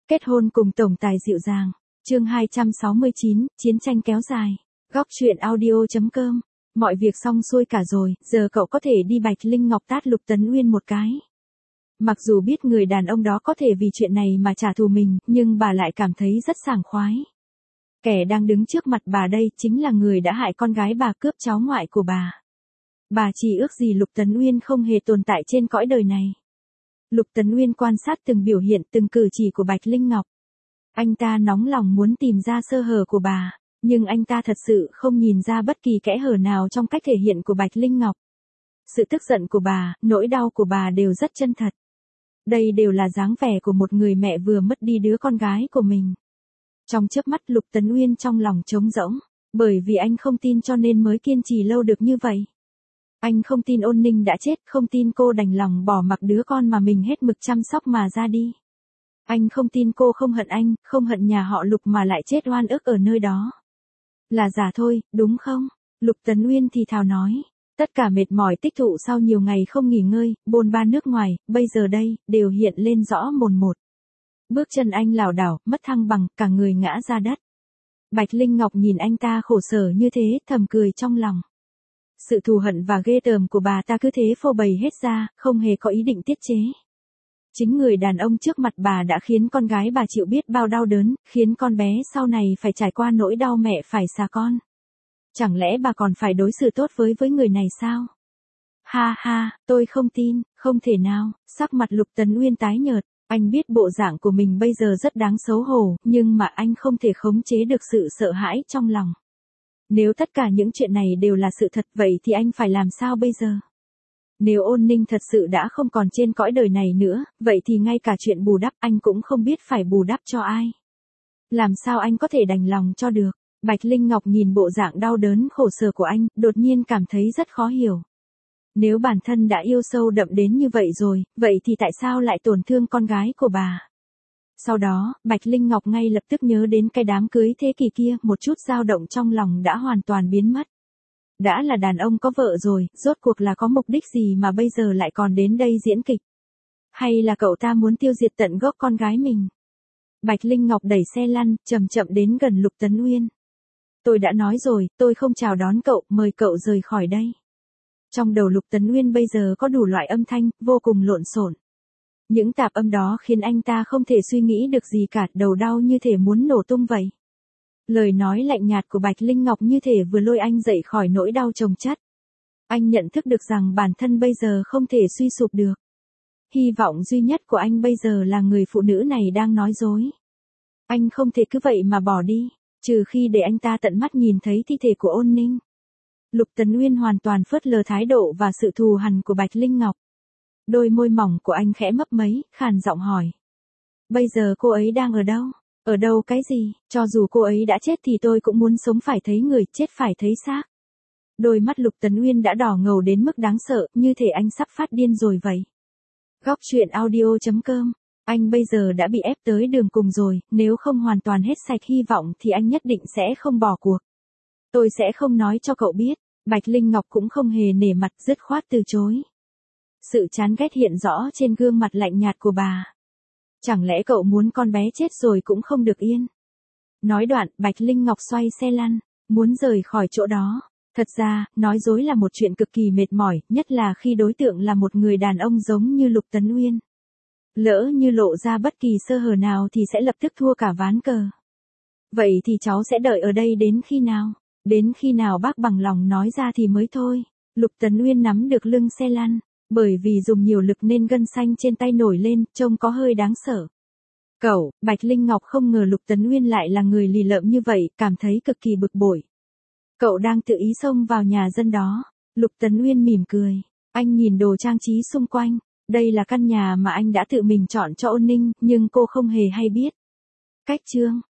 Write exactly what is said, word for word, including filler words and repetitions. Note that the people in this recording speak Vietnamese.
Kết hôn cùng tổng tài dịu dàng. Chương hai trăm sáu mươi chín, chiến tranh kéo dài. Góc truyện audio chấm com. Mọi việc xong xuôi cả rồi, giờ cậu có thể đi Bạch Linh Ngọc tát Lục Tấn Uyên một cái. Mặc dù biết người đàn ông đó có thể vì chuyện này mà trả thù mình, nhưng bà lại cảm thấy rất sảng khoái. Kẻ đang đứng trước mặt bà đây chính là người đã hại con gái bà, cướp cháu ngoại của bà. Bà chỉ ước gì Lục Tấn Uyên không hề tồn tại trên cõi đời này. Lục Tấn Uyên quan sát từng biểu hiện, từng cử chỉ của Bạch Linh Ngọc. Anh ta nóng lòng muốn tìm ra sơ hở của bà, nhưng anh ta thật sự không nhìn ra bất kỳ kẽ hở nào trong cách thể hiện của Bạch Linh Ngọc. Sự tức giận của bà, nỗi đau của bà đều rất chân thật. Đây đều là dáng vẻ của một người mẹ vừa mất đi đứa con gái của mình. Trong chớp mắt Lục Tấn Uyên trong lòng trống rỗng, bởi vì anh không tin cho nên mới kiên trì lâu được như vậy. Anh không tin Ôn Ninh đã chết, không tin cô đành lòng bỏ mặc đứa con mà mình hết mực chăm sóc mà ra đi. Anh không tin cô không hận anh, không hận nhà họ Lục mà lại chết oan ức ở nơi đó. Là giả thôi, đúng không? Lục Tấn Uyên thì thào nói. Tất cả mệt mỏi tích tụ sau nhiều ngày không nghỉ ngơi, bôn ba nước ngoài, bây giờ đây, đều hiện lên rõ mồn một. Bước chân anh lảo đảo, mất thăng bằng, cả người ngã ra đất. Bạch Linh Ngọc nhìn anh ta khổ sở như thế, thầm cười trong lòng. Sự thù hận và ghê tởm của bà ta cứ thế phô bày hết ra, không hề có ý định tiết chế. Chính người đàn ông trước mặt bà đã khiến con gái bà chịu biết bao đau đớn, khiến con bé sau này phải trải qua nỗi đau mẹ phải xa con. Chẳng lẽ bà còn phải đối xử tốt với với người này sao? Ha ha, tôi không tin, không thể nào. Sắc mặt Lục Tấn Uyên tái nhợt, anh biết bộ dạng của mình bây giờ rất đáng xấu hổ, nhưng mà anh không thể khống chế được sự sợ hãi trong lòng. Nếu tất cả những chuyện này đều là sự thật vậy thì anh phải làm sao bây giờ? Nếu Ôn Ninh thật sự đã không còn trên cõi đời này nữa, vậy thì ngay cả chuyện bù đắp anh cũng không biết phải bù đắp cho ai. Làm sao anh có thể đành lòng cho được? Bạch Linh Ngọc nhìn bộ dạng đau đớn khổ sở của anh, đột nhiên cảm thấy rất khó hiểu. Nếu bản thân đã yêu sâu đậm đến như vậy rồi, vậy thì tại sao lại tổn thương con gái của bà? Sau đó, Bạch Linh Ngọc ngay lập tức nhớ đến cái đám cưới thế kỷ kia, một chút dao động trong lòng đã hoàn toàn biến mất. Đã là đàn ông có vợ rồi, rốt cuộc là có mục đích gì mà bây giờ lại còn đến đây diễn kịch? Hay là cậu ta muốn tiêu diệt tận gốc con gái mình? Bạch Linh Ngọc đẩy xe lăn, chậm chậm đến gần Lục Tấn Uyên. Tôi đã nói rồi, tôi không chào đón cậu, mời cậu rời khỏi đây. Trong đầu Lục Tấn Uyên bây giờ có đủ loại âm thanh, vô cùng lộn xộn. Những tạp âm đó khiến anh ta không thể suy nghĩ được gì cả, đầu đau như thể muốn nổ tung vậy. Lời nói lạnh nhạt của Bạch Linh Ngọc như thể vừa lôi anh dậy khỏi nỗi đau chồng chất. Anh nhận thức được rằng bản thân bây giờ không thể suy sụp được. Hy vọng duy nhất của anh bây giờ là người phụ nữ này đang nói dối. Anh không thể cứ vậy mà bỏ đi, trừ khi để anh ta tận mắt nhìn thấy thi thể của Ôn Ninh. Lục Tấn Uyên hoàn toàn phớt lờ thái độ và sự thù hằn của Bạch Linh Ngọc. Đôi môi mỏng của anh khẽ mấp mấy, khàn giọng hỏi. Bây giờ cô ấy đang ở đâu? Ở đâu cái gì? Cho dù cô ấy đã chết thì tôi cũng muốn sống phải thấy người, chết phải thấy xác. Đôi mắt Lục Tấn Uyên đã đỏ ngầu đến mức đáng sợ, như thể anh sắp phát điên rồi vậy. Góc truyện audio chấm com. Anh bây giờ đã bị ép tới đường cùng rồi, nếu không hoàn toàn hết sạch hy vọng thì anh nhất định sẽ không bỏ cuộc. Tôi sẽ không nói cho cậu biết. Bạch Linh Ngọc cũng không hề nể mặt, dứt khoát từ chối. Sự chán ghét hiện rõ trên gương mặt lạnh nhạt của bà. Chẳng lẽ cậu muốn con bé chết rồi cũng không được yên? Nói đoạn, Bạch Linh Ngọc xoay xe lăn, muốn rời khỏi chỗ đó. Thật ra, nói dối là một chuyện cực kỳ mệt mỏi, nhất là khi đối tượng là một người đàn ông giống như Lục Tấn Uyên. Lỡ như lộ ra bất kỳ sơ hở nào thì sẽ lập tức thua cả ván cờ. Vậy thì cháu sẽ đợi ở đây đến khi nào? Đến khi nào bác bằng lòng nói ra thì mới thôi. Lục Tấn Uyên nắm được lưng xe lăn. Bởi vì dùng nhiều lực nên gân xanh trên tay nổi lên, trông có hơi đáng sợ. Cậu, Bạch Linh Ngọc không ngờ Lục Tấn Uyên lại là người lì lợm như vậy, cảm thấy cực kỳ bực bội. Cậu đang tự ý xông vào nhà dân đó. Lục Tấn Uyên mỉm cười. Anh nhìn đồ trang trí xung quanh. Đây là căn nhà mà anh đã tự mình chọn cho Ôn Ninh, nhưng cô không hề hay biết. Cách chương.